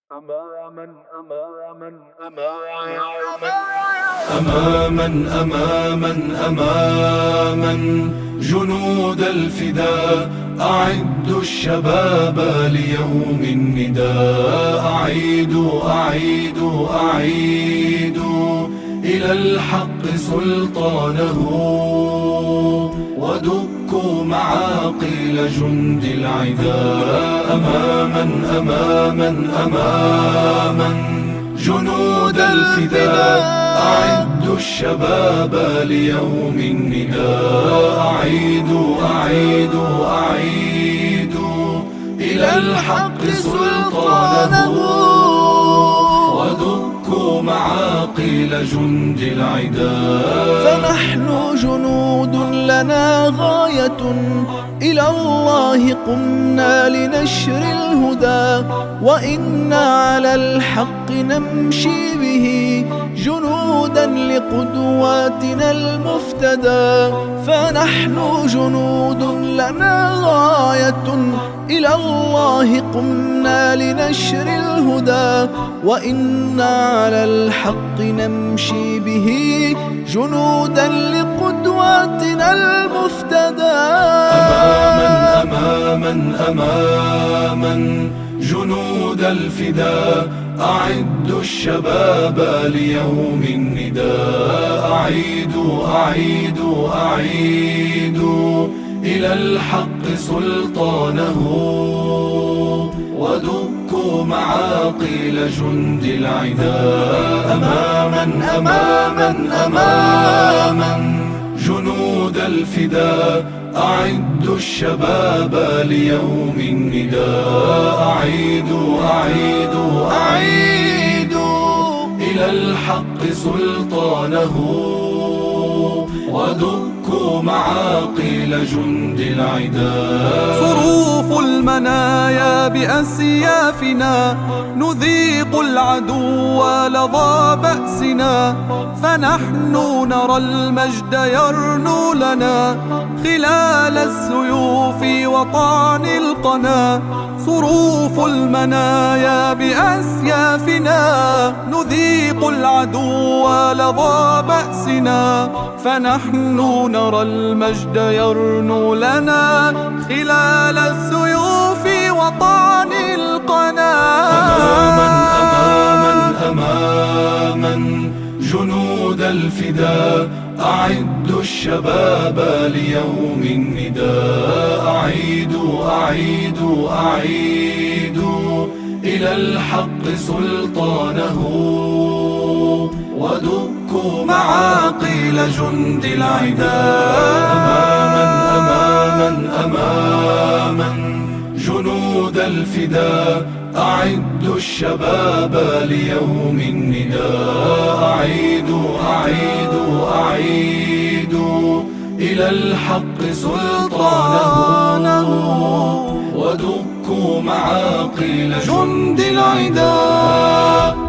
أماما أماما أماما جنود الفداء أعدوا الشباب ليوم النداء. أعيدوا إلى الحق سلطانه، ودكوا معاقل جند العداء. أماما جنود الفداء أعدوا الشباب ليوم النداء. أعيدوا إلى الحق سلطانه، ودكوا معاقل جند العداء. فنحن جنود لنا غاية، إلى الله قمنا لنشر الهدى، وإنا على الحق نمشي به جنودا لقدواتنا المفتدى. فنحن جنود لنا غاية، إلى الله قمنا لنشر الهدى، وإنا على الحق نمشي به جنودا لقدواتنا المفتدى. أماما جنود الفداء أعدوا الشباب ليوم النداء. أعيدوا إلى الحق سلطانه، ودكوا معاقل جند العداء. أماما جنود الفداء أعدوا الشباب ليوم النداء. أعيدوا إلى الحق سلطانه، ودكوا معاقل جند العداء. صروف المنايا بأسيافنا، نذيق العدو لظى بأسنا، فنحن نرى المجد يرنو لنا خلال السيوف وطعن القنا. صروف المنايا بأسيافنا، نذيق العدو لظى بأسنا، فنحن نرى المجد يرنو لنا خلال السيوف وطعن القنا. أماما جنود الفداء أعدوا الشباب ليوم النداء. أعيدوا إلى الحق سلطانه، ودكوا معاقل جند العداء. أماما جنود الفداء أعدوا الشباب ليوم النداء. أعيدوا إلى الحق سلطانه، ودكوا معاقل جند العداء.